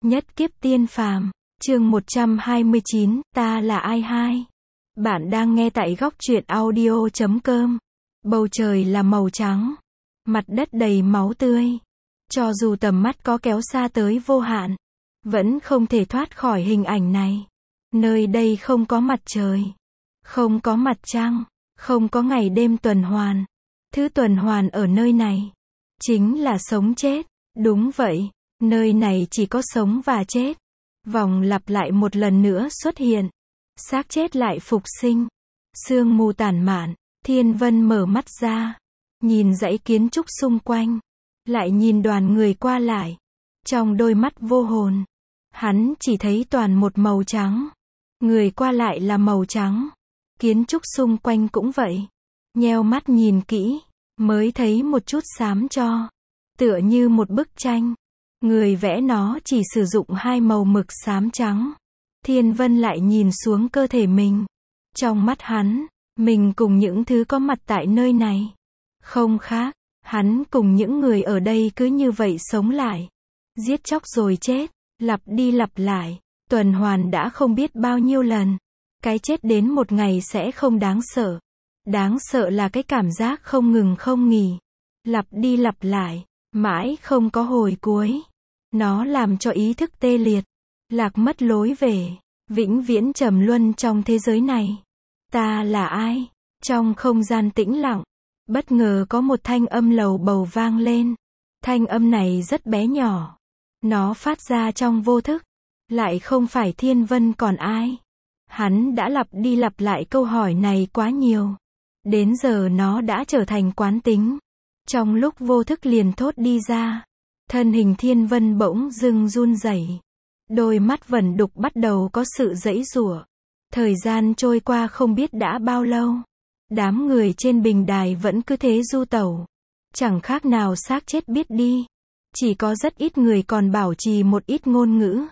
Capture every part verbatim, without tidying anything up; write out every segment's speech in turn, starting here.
Nhất kiếp tiên phàm, chương một trăm hai mươi chín, ta là ai hai? Bạn đang nghe tại góc truyện audio chấm com. Bầu trời là màu trắng, mặt đất đầy máu tươi. Cho dù tầm mắt có kéo xa tới vô hạn, vẫn không thể thoát khỏi hình ảnh này. Nơi đây không có mặt trời, không có mặt trăng, không có ngày đêm tuần hoàn. Thứ tuần hoàn ở nơi này chính là sống chết. Đúng vậy, nơi này chỉ có sống và chết. Vòng lặp lại một lần nữa xuất hiện. Xác chết lại phục sinh. Sương mù tản mạn, Thiên Vân mở mắt ra, nhìn dãy kiến trúc xung quanh, lại nhìn đoàn người qua lại. Trong đôi mắt vô hồn, hắn chỉ thấy toàn một màu trắng. Người qua lại là màu trắng, kiến trúc xung quanh cũng vậy. Nheo mắt nhìn kỹ, mới thấy một chút xám cho, tựa như một bức tranh. Người vẽ nó chỉ sử dụng hai màu mực xám trắng. Thiên Vân lại nhìn xuống cơ thể mình. Trong mắt hắn, mình cùng những thứ có mặt tại nơi này không khác. Hắn cùng những người ở đây cứ như vậy sống lại, giết chóc rồi chết, lặp đi lặp lại, tuần hoàn đã không biết bao nhiêu lần. Cái chết đến một ngày sẽ không đáng sợ. Đáng sợ là cái cảm giác không ngừng không nghỉ, lặp đi lặp lại, mãi không có hồi cuối. Nó làm cho ý thức tê liệt, lạc mất lối về, vĩnh viễn trầm luân trong thế giới này. Ta là ai? Trong không gian tĩnh lặng, bất ngờ có một thanh âm lầu bầu vang lên. Thanh âm này rất bé nhỏ. Nó phát ra trong vô thức. Lại không phải Thiên Vân còn ai. Hắn đã lặp đi lặp lại câu hỏi này quá nhiều. Đến giờ nó đã trở thành quán tính. Trong lúc vô thức liền thốt đi ra. Thân hình Thiên Vân bỗng dưng run rẩy. Đôi mắt vẩn đục bắt đầu có sự giãy giụa. Thời gian trôi qua không biết đã bao lâu. Đám người trên bình đài vẫn cứ thế du tẩu. Chẳng khác nào xác chết biết đi. Chỉ có rất ít người còn bảo trì một ít ngôn ngữ.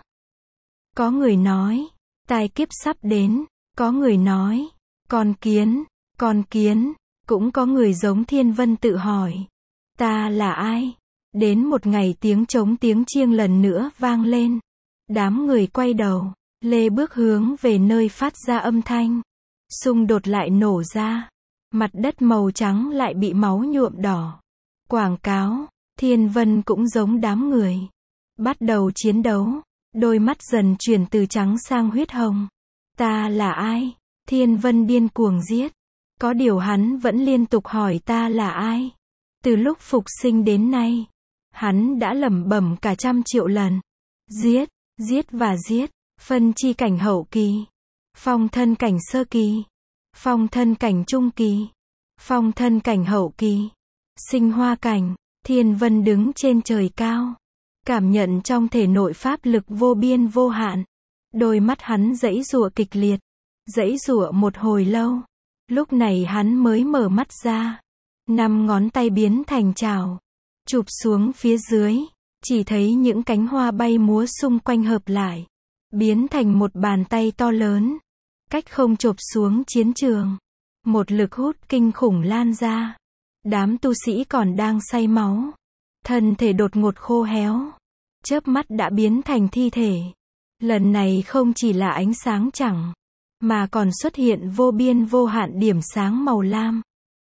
Có người nói, tai kiếp sắp đến. Có người nói, con kiến, con kiến. Cũng có người giống Thiên Vân tự hỏi, ta là ai? Đến một ngày tiếng trống tiếng chiêng lần nữa vang lên. Đám người quay đầu, lê bước hướng về nơi phát ra âm thanh. Xung đột lại nổ ra. Mặt đất màu trắng lại bị máu nhuộm đỏ. Quảng cáo, Thiên Vân cũng giống đám người. Bắt đầu chiến đấu. Đôi mắt dần chuyển từ trắng sang huyết hồng. Ta là ai? Thiên Vân điên cuồng giết. Có điều hắn vẫn liên tục hỏi ta là ai? Từ lúc phục sinh đến nay, hắn đã lẩm bẩm cả trăm triệu lần. Giết, giết và giết. Phân chi cảnh hậu kỳ, phong thân cảnh sơ kỳ, phong thân cảnh trung kỳ, phong thân cảnh hậu kỳ, sinh hoa cảnh. Thiên Vân đứng trên trời cao, cảm nhận trong thể nội pháp lực vô biên vô hạn. Đôi mắt hắn giãy giụa kịch liệt, giãy giụa một hồi lâu. Lúc này hắn mới mở mắt ra. Năm ngón tay biến thành chảo, chụp xuống phía dưới, chỉ thấy những cánh hoa bay múa xung quanh hợp lại, biến thành một bàn tay to lớn. Cách không chộp xuống chiến trường, một lực hút kinh khủng lan ra. Đám tu sĩ còn đang say máu, thân thể đột ngột khô héo, chớp mắt đã biến thành thi thể. Lần này không chỉ là ánh sáng chẳng, mà còn xuất hiện vô biên vô hạn điểm sáng màu lam.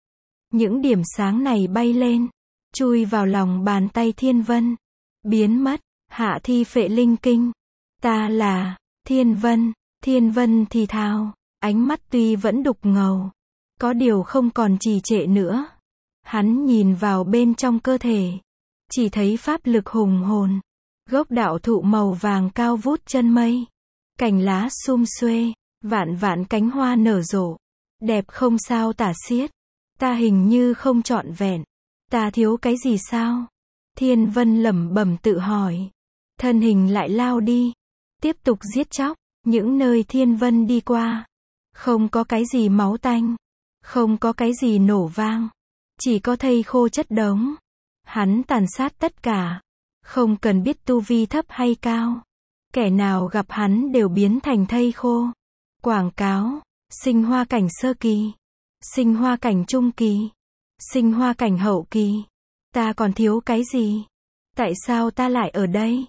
Những điểm sáng này bay lên, chui vào lòng bàn tay Thiên Vân, biến mất. Hạ thi phệ linh kinh. Ta là Thiên Vân. Thiên Vân thì thào, ánh mắt tuy vẫn đục ngầu, có điều không còn trì trệ nữa. Hắn nhìn vào bên trong cơ thể, chỉ thấy pháp lực hùng hồn. Gốc đạo thụ màu vàng cao vút chân mây, cành lá sum xuê, vạn vạn cánh hoa nở rộ, đẹp không sao tả xiết. Ta hình như không trọn vẹn, ta thiếu cái gì sao? Thiên Vân lẩm bẩm tự hỏi. Thân hình lại lao đi, tiếp tục giết chóc. Những nơi Thiên Vân đi qua, không có cái gì máu tanh, không có cái gì nổ vang, chỉ có thây khô chất đống. Hắn tàn sát tất cả, không cần biết tu vi thấp hay cao. Kẻ nào gặp hắn đều biến thành thây khô. Quảng cáo, sinh hoa cảnh sơ kỳ, sinh hoa cảnh trung kỳ, sinh hoa cảnh hậu kỳ. Ta còn thiếu cái gì? Tại sao ta lại ở đây?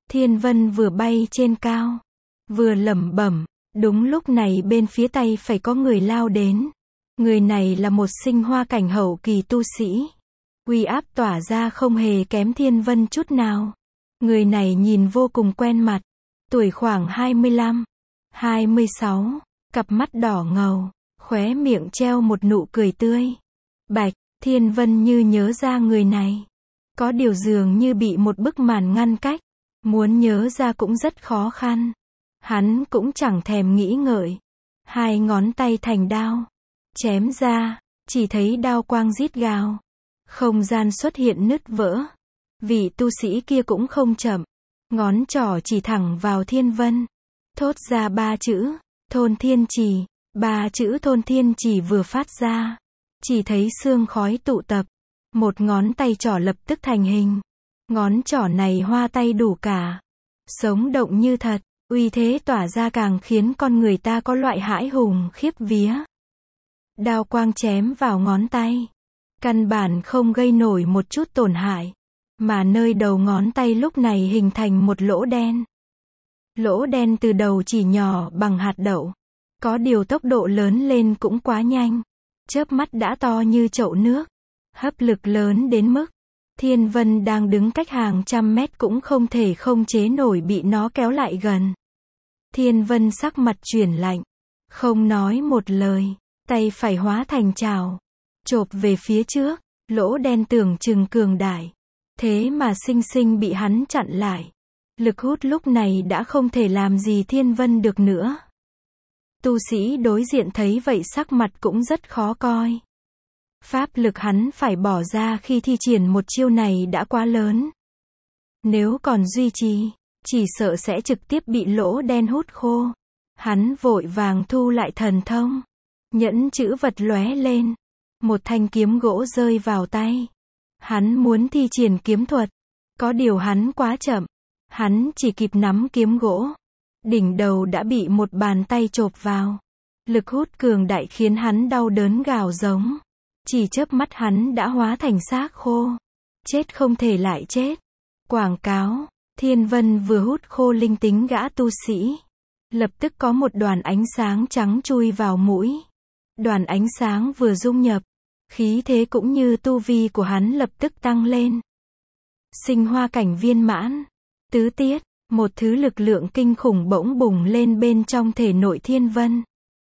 Thiên Vân vừa bay trên cao, vừa lẩm bẩm, đúng lúc này bên phía tay phải có người lao đến. Người này là một sinh hoa cảnh hậu kỳ tu sĩ. Uy áp tỏa ra không hề kém Thiên Vân chút nào. Người này nhìn vô cùng quen mặt. Tuổi khoảng hai mươi lăm, hai mươi sáu, cặp mắt đỏ ngầu, khóe miệng treo một nụ cười tươi. Bạch, Thiên Vân như nhớ ra người này. Có điều dường như bị một bức màn ngăn cách. Muốn nhớ ra cũng rất khó khăn. Hắn cũng chẳng thèm nghĩ ngợi. Hai ngón tay thành đao. Chém ra, chỉ thấy đao quang rít gào. Không gian xuất hiện nứt vỡ. Vị tu sĩ kia cũng không chậm. Ngón trỏ chỉ thẳng vào Thiên Vân. Thốt ra ba chữ, thôn thiên trì. Ba chữ thôn thiên trì vừa phát ra. Chỉ thấy sương khói tụ tập. Một ngón tay trỏ lập tức thành hình. Ngón trỏ này hoa tay đủ cả. Sống động như thật, uy thế tỏa ra càng khiến con người ta có loại hãi hùng khiếp vía. Đao quang chém vào ngón tay. Căn bản không gây nổi một chút tổn hại. Mà nơi đầu ngón tay lúc này hình thành một lỗ đen. Lỗ đen từ đầu chỉ nhỏ bằng hạt đậu. Có điều tốc độ lớn lên cũng quá nhanh. Chớp mắt đã to như chậu nước. Hấp lực lớn đến mức Thiên Vân đang đứng cách hàng trăm mét cũng không thể không chế nổi bị nó kéo lại gần. Thiên Vân sắc mặt chuyển lạnh. Không nói một lời. Tay phải hóa thành chảo. Chộp về phía trước. Lỗ đen tưởng chừng cường đại. Thế mà sinh sinh bị hắn chặn lại. Lực hút lúc này đã không thể làm gì Thiên Vân được nữa. Tu sĩ đối diện thấy vậy sắc mặt cũng rất khó coi. Pháp lực hắn phải bỏ ra khi thi triển một chiêu này đã quá lớn. Nếu còn duy trì, chỉ sợ sẽ trực tiếp bị lỗ đen hút khô. Hắn vội vàng thu lại thần thông. Nhẫn chữ vật lóe lên. Một thanh kiếm gỗ rơi vào tay. Hắn muốn thi triển kiếm thuật. Có điều hắn quá chậm. Hắn chỉ kịp nắm kiếm gỗ. Đỉnh đầu đã bị một bàn tay chộp vào. Lực hút cường đại khiến hắn đau đớn gào giống. Chỉ chớp mắt hắn đã hóa thành xác khô. Chết không thể lại chết. Quảng cáo. Thiên Vân vừa hút khô linh tính gã tu sĩ. Lập tức có một đoàn ánh sáng trắng chui vào mũi. Đoàn ánh sáng vừa dung nhập. Khí thế cũng như tu vi của hắn lập tức tăng lên. Sinh hoa cảnh viên mãn. Tứ tiết. Một thứ lực lượng kinh khủng bỗng bùng lên bên trong thể nội Thiên Vân.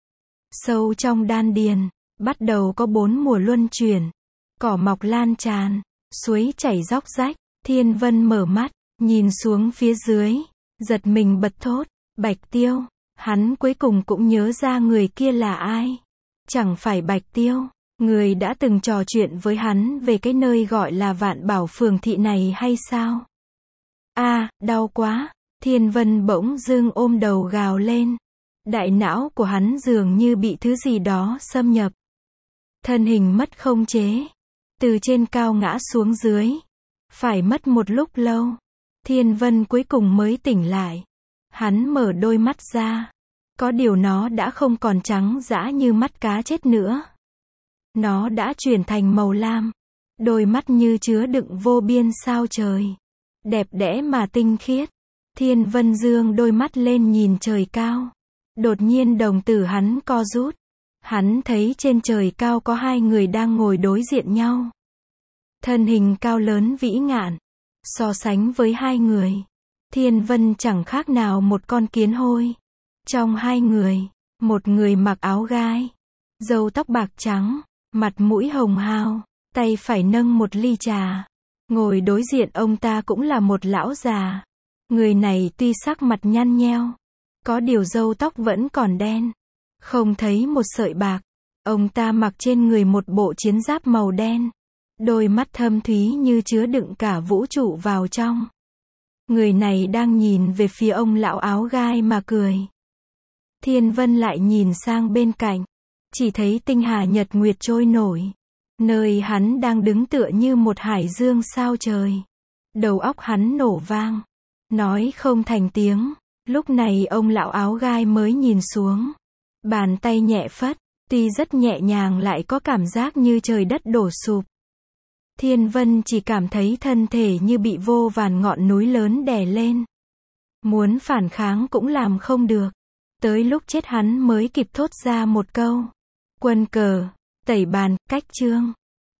Sâu trong đan điền. Bắt đầu có bốn mùa luân chuyển. Cỏ mọc lan tràn. Suối chảy róc rách. Thiên Vân mở mắt. Nhìn xuống phía dưới. Giật mình bật thốt. Bạch Tiêu. Hắn cuối cùng cũng nhớ ra người kia là ai. Chẳng phải Bạch Tiêu. Người đã từng trò chuyện với hắn về cái nơi gọi là Vạn Bảo Phường Thị này hay sao? A, à, đau quá. Thiên Vân bỗng dưng ôm đầu gào lên. Đại não của hắn dường như bị thứ gì đó xâm nhập. Thân hình mất không chế. Từ trên cao ngã xuống dưới. Phải mất một lúc lâu. Thiên Vân cuối cùng mới tỉnh lại. Hắn mở đôi mắt ra. Có điều nó đã không còn trắng dã như mắt cá chết nữa. Nó đã chuyển thành màu lam. Đôi mắt như chứa đựng vô biên sao trời. Đẹp đẽ mà tinh khiết. Thiên Vân dương đôi mắt lên nhìn trời cao. Đột nhiên đồng tử hắn co rút. Hắn thấy trên trời cao có hai người đang ngồi đối diện nhau. Thân hình cao lớn vĩ ngạn. So sánh với hai người, Thiên Vân chẳng khác nào một con kiến hôi. Trong hai người, một người mặc áo gai, râu tóc bạc trắng, mặt mũi hồng hào, tay phải nâng một ly trà. Ngồi đối diện ông ta cũng là một lão già. Người này tuy sắc mặt nhăn nheo, có điều râu tóc vẫn còn đen, không thấy một sợi bạc. Ông ta mặc trên người một bộ chiến giáp màu đen. Đôi mắt thâm thúy như chứa đựng cả vũ trụ vào trong. Người này đang nhìn về phía ông lão áo gai mà cười. Thiên Vân lại nhìn sang bên cạnh. Chỉ thấy tinh hà nhật nguyệt trôi nổi. Nơi hắn đang đứng tựa như một hải dương sao trời. Đầu óc hắn nổ vang. Nói không thành tiếng. Lúc này ông lão áo gai mới nhìn xuống. Bàn tay nhẹ phất. Tuy rất nhẹ nhàng lại có cảm giác như trời đất đổ sụp. Thiên Vân chỉ cảm thấy thân thể như bị vô vàn ngọn núi lớn đè lên. Muốn phản kháng cũng làm không được. Tới lúc chết hắn mới kịp thốt ra một câu. Quân cờ, tẩy bàn, cách chương.